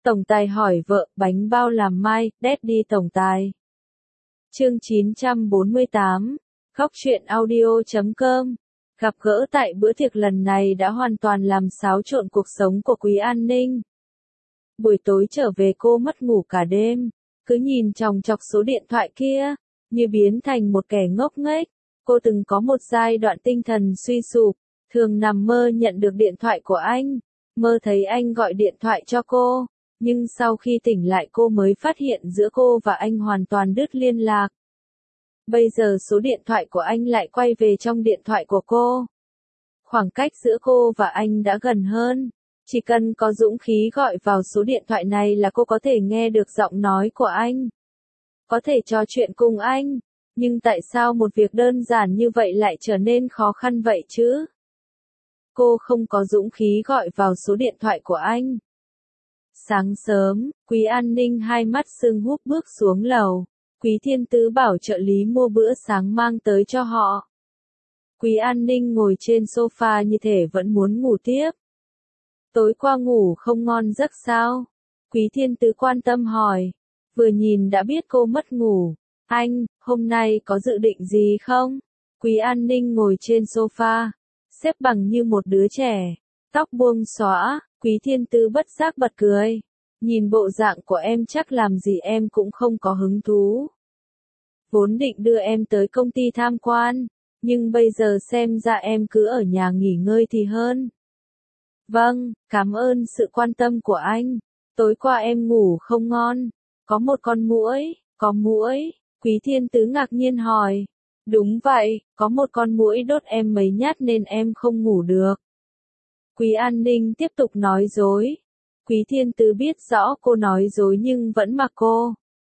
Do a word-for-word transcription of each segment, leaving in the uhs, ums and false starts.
Tổng tài hỏi vợ, bánh bao làm mai, Daddy tổng tài. Chương chín trăm bốn mươi tám, Góc truyện audio chấm com. Gặp gỡ tại bữa tiệc lần này đã hoàn toàn làm xáo trộn cuộc sống của Quý An Ninh. Buổi tối trở về cô mất ngủ cả đêm, cứ nhìn chòng chọc số điện thoại kia, như biến thành một kẻ ngốc nghếch. Cô từng có một giai đoạn tinh thần suy sụp, thường nằm mơ nhận được điện thoại của anh, mơ thấy anh gọi điện thoại cho cô, nhưng sau khi tỉnh lại cô mới phát hiện giữa cô và anh hoàn toàn đứt liên lạc. Bây giờ số điện thoại của anh lại quay về trong điện thoại của cô. Khoảng cách giữa cô và anh đã gần hơn. Chỉ cần có dũng khí gọi vào số điện thoại này là cô có thể nghe được giọng nói của anh. Có thể trò chuyện cùng anh. Nhưng tại sao một việc đơn giản như vậy lại trở nên khó khăn vậy chứ? Cô không có dũng khí gọi vào số điện thoại của anh. Sáng sớm, Quý An Ninh hai mắt sưng húp bước xuống lầu. Quý Thiên Tứ bảo trợ lý mua bữa sáng mang tới cho họ. Quý An Ninh ngồi trên sofa như thể vẫn muốn ngủ tiếp. Tối qua ngủ không ngon giấc sao? Quý Thiên Tứ quan tâm hỏi. Vừa nhìn đã biết cô mất ngủ. Anh, hôm nay có dự định gì không? Quý An Ninh ngồi trên sofa, xếp bằng như một đứa trẻ, tóc buông xõa. Quý Thiên Tứ bất giác bật cười. Nhìn bộ dạng của em chắc làm gì em cũng không có hứng thú. Vốn định đưa em tới công ty tham quan, nhưng bây giờ xem ra em cứ ở nhà nghỉ ngơi thì hơn. Vâng, cảm ơn sự quan tâm của anh. Tối qua em ngủ không ngon. Có một con muỗi, có muỗi. Quý Thiên Tứ ngạc nhiên hỏi. Đúng vậy, có một con muỗi đốt em mấy nhát nên em không ngủ được. Quý An Ninh tiếp tục nói dối. Quý Thiên Tứ biết rõ cô nói dối nhưng vẫn mặc cô.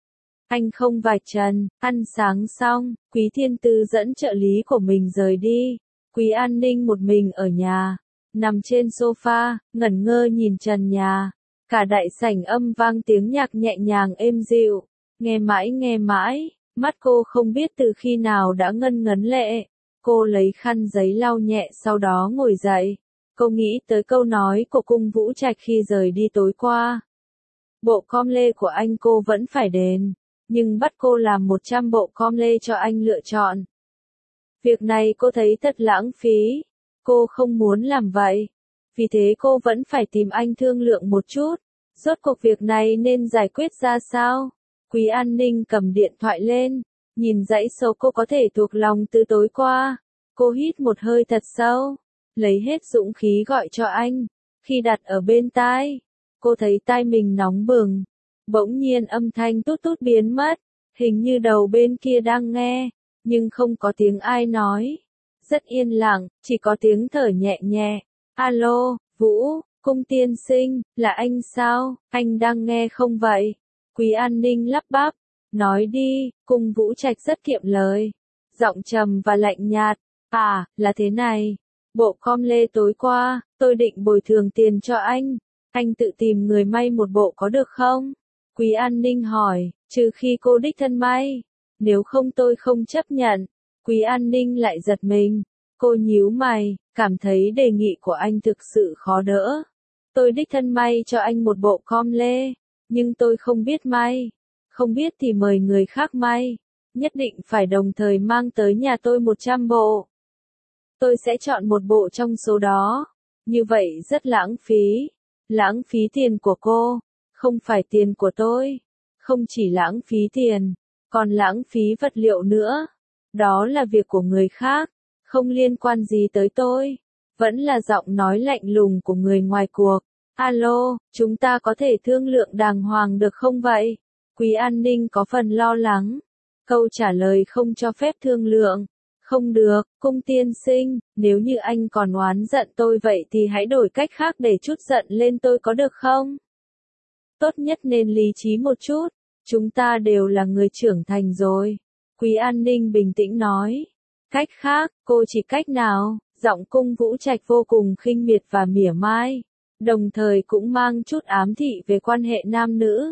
Anh không vạch trần. Ăn sáng xong, Quý Thiên Tứ dẫn trợ lý của mình rời đi. Quý An Ninh một mình ở nhà, nằm trên sofa, ngẩn ngơ nhìn trần nhà. Cả đại sảnh âm vang tiếng nhạc nhẹ nhàng êm dịu. Nghe mãi nghe mãi, mắt cô không biết từ khi nào đã ngân ngấn lệ. Cô lấy khăn giấy lau nhẹ sau đó ngồi dậy. Cô nghĩ tới câu nói của Cung Vũ Trạch khi rời đi tối qua. Bộ com lê của anh cô vẫn phải đền, nhưng bắt cô làm một trăm bộ com lê cho anh lựa chọn. Việc này cô thấy thật lãng phí. Cô không muốn làm vậy. Vì thế cô vẫn phải tìm anh thương lượng một chút. Rốt cuộc việc này nên giải quyết ra sao? Quý An Ninh cầm điện thoại lên, nhìn dãy số cô có thể thuộc lòng từ tối qua. Cô hít một hơi thật sâu, lấy hết dũng khí gọi cho anh. Khi đặt ở bên tai, cô thấy tai mình nóng bừng. Bỗng nhiên âm thanh tút tút biến mất, hình như đầu bên kia đang nghe, nhưng không có tiếng ai nói. Rất yên lặng, chỉ có tiếng thở nhẹ nhẹ. Alo, Vũ, Cung tiên sinh, là anh sao? Anh đang nghe không vậy? Quý An Ninh lắp bắp. Nói đi. Cung Vũ Trạch rất kiệm lời, giọng trầm và lạnh nhạt. À, là thế này. Bộ com lê tối qua, tôi định bồi thường tiền cho anh. Anh tự tìm người may một bộ có được không? Quý An Ninh hỏi. Trừ khi cô đích thân may. Nếu không tôi không chấp nhận. Quý An Ninh lại giật mình. Cô nhíu mày, cảm thấy đề nghị của anh thực sự khó đỡ. Tôi đích thân may cho anh một bộ com lê, nhưng tôi không biết may. Không biết thì mời người khác may. Nhất định phải đồng thời mang tới nhà tôi một trăm bộ. Tôi sẽ chọn một bộ trong số đó. Như vậy rất lãng phí. Lãng phí tiền của cô, không phải tiền của tôi. Không chỉ lãng phí tiền, còn lãng phí vật liệu nữa. Đó là việc của người khác, không liên quan gì tới tôi. Vẫn là giọng nói lạnh lùng của người ngoài cuộc. Alo, chúng ta có thể thương lượng đàng hoàng được không vậy? Quý An Ninh có phần lo lắng. Câu trả lời không cho phép thương lượng. Không được, Cung tiên sinh, nếu như anh còn oán giận tôi vậy thì hãy đổi cách khác để trút giận lên tôi có được không? Tốt nhất nên lý trí một chút. Chúng ta đều là người trưởng thành rồi. Quý An Ninh bình tĩnh nói. Cách khác, cô chỉ cách nào? Giọng Cung Vũ Trạch vô cùng khinh miệt và mỉa mai, đồng thời cũng mang chút ám thị về quan hệ nam nữ.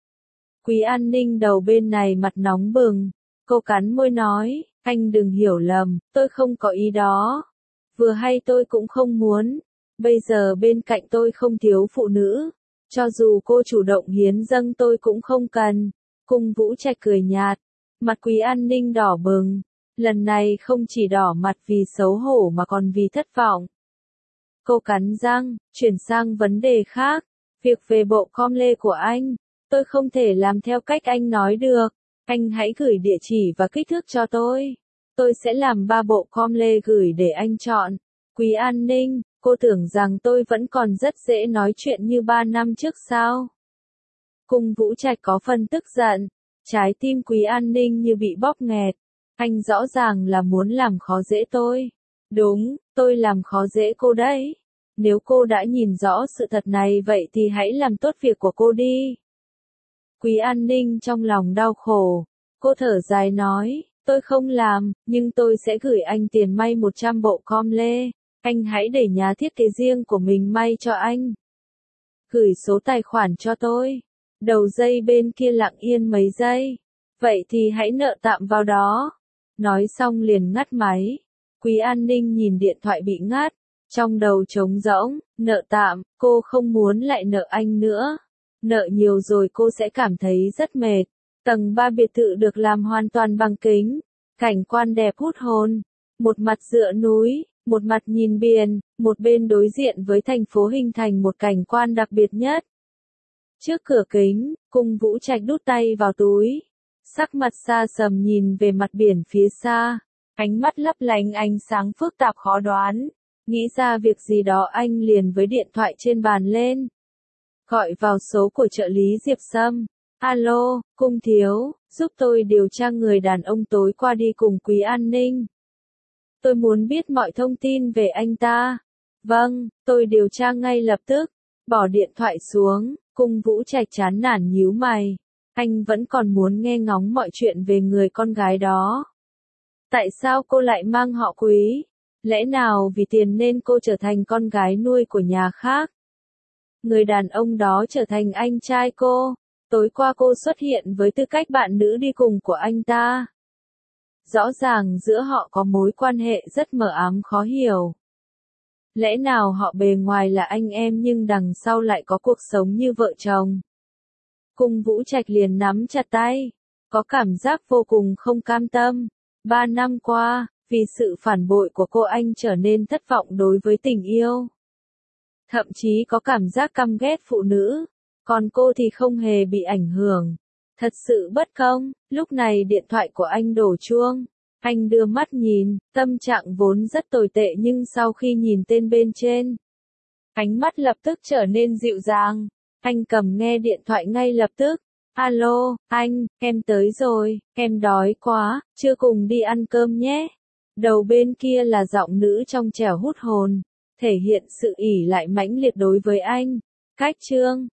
Quý An Ninh đầu bên này mặt nóng bừng. Cô cắn môi nói, anh đừng hiểu lầm, tôi không có ý đó. Vừa hay tôi cũng không muốn. Bây giờ bên cạnh tôi không thiếu phụ nữ. Cho dù cô chủ động hiến dâng tôi cũng không cần. Cung Vũ Trạch cười nhạt. Mặt Quý An Ninh đỏ bừng. Lần này không chỉ đỏ mặt vì xấu hổ mà còn vì thất vọng. Cô cắn răng, chuyển sang vấn đề khác. Việc về bộ com lê của anh, tôi không thể làm theo cách anh nói được. Anh hãy gửi địa chỉ và kích thước cho tôi. Tôi sẽ làm ba bộ com lê gửi để anh chọn. Quý An Ninh, cô tưởng rằng tôi vẫn còn rất dễ nói chuyện như ba năm trước sao? Cung Vũ Trạch có phần tức giận. Trái tim Quý An Ninh như bị bóp nghẹt. Anh rõ ràng là muốn làm khó dễ tôi. Đúng, tôi làm khó dễ cô đấy. Nếu cô đã nhìn rõ sự thật này vậy thì hãy làm tốt việc của cô đi. Quý An Ninh trong lòng đau khổ. Cô thở dài nói, tôi không làm, nhưng tôi sẽ gửi anh tiền may một trăm bộ com lê. Anh hãy để nhà thiết kế riêng của mình may cho anh. Gửi số tài khoản cho tôi. Đầu dây bên kia lặng yên mấy giây. Vậy thì hãy nợ tạm vào đó. Nói xong liền ngắt máy. Quý An Ninh nhìn điện thoại bị ngắt. Trong đầu trống rỗng, nợ tạm, cô không muốn lại nợ anh nữa. Nợ nhiều rồi cô sẽ cảm thấy rất mệt. Tầng ba biệt thự được làm hoàn toàn bằng kính. Cảnh quan đẹp hút hồn. Một mặt dựa núi, một mặt nhìn biển, một bên đối diện với thành phố hình thành một cảnh quan đặc biệt nhất. Trước cửa kính, Cung Vũ Trạch đút tay vào túi. Sắc mặt xa sầm nhìn về mặt biển phía xa. Ánh mắt lấp lánh ánh sáng phức tạp khó đoán. Nghĩ ra việc gì đó anh liền với điện thoại trên bàn lên. Gọi vào số của trợ lý Diệp Sâm. Alo, Cung thiếu, giúp tôi điều tra người đàn ông tối qua đi cùng Quý An Ninh. Tôi muốn biết mọi thông tin về anh ta. Vâng, tôi điều tra ngay lập tức. Bỏ điện thoại xuống, Cung Vũ Trạch chán nản nhíu mày. Anh vẫn còn muốn nghe ngóng mọi chuyện về người con gái đó. Tại sao cô lại mang họ Quý? Lẽ nào vì tiền nên cô trở thành con gái nuôi của nhà khác? Người đàn ông đó trở thành anh trai cô. Tối qua cô xuất hiện với tư cách bạn nữ đi cùng của anh ta. Rõ ràng giữa họ có mối quan hệ rất mờ ám khó hiểu. Lẽ nào họ bề ngoài là anh em nhưng đằng sau lại có cuộc sống như vợ chồng? Cung Vũ Trạch liền nắm chặt tay. Có cảm giác vô cùng không cam tâm. Ba năm qua, vì sự phản bội của cô anh trở nên thất vọng đối với tình yêu. Thậm chí có cảm giác căm ghét phụ nữ. Còn cô thì không hề bị ảnh hưởng. Thật sự bất công. Lúc này điện thoại của anh đổ chuông. Anh đưa mắt nhìn, tâm trạng vốn rất tồi tệ nhưng sau khi nhìn tên bên trên, ánh mắt lập tức trở nên dịu dàng. Anh cầm nghe điện thoại ngay lập tức. Alo, anh, em tới rồi, em đói quá, chưa cùng đi ăn cơm nhé. Đầu bên kia là giọng nữ trong trẻo hút hồn, thể hiện sự ỷ lại mãnh liệt đối với anh. Cách chương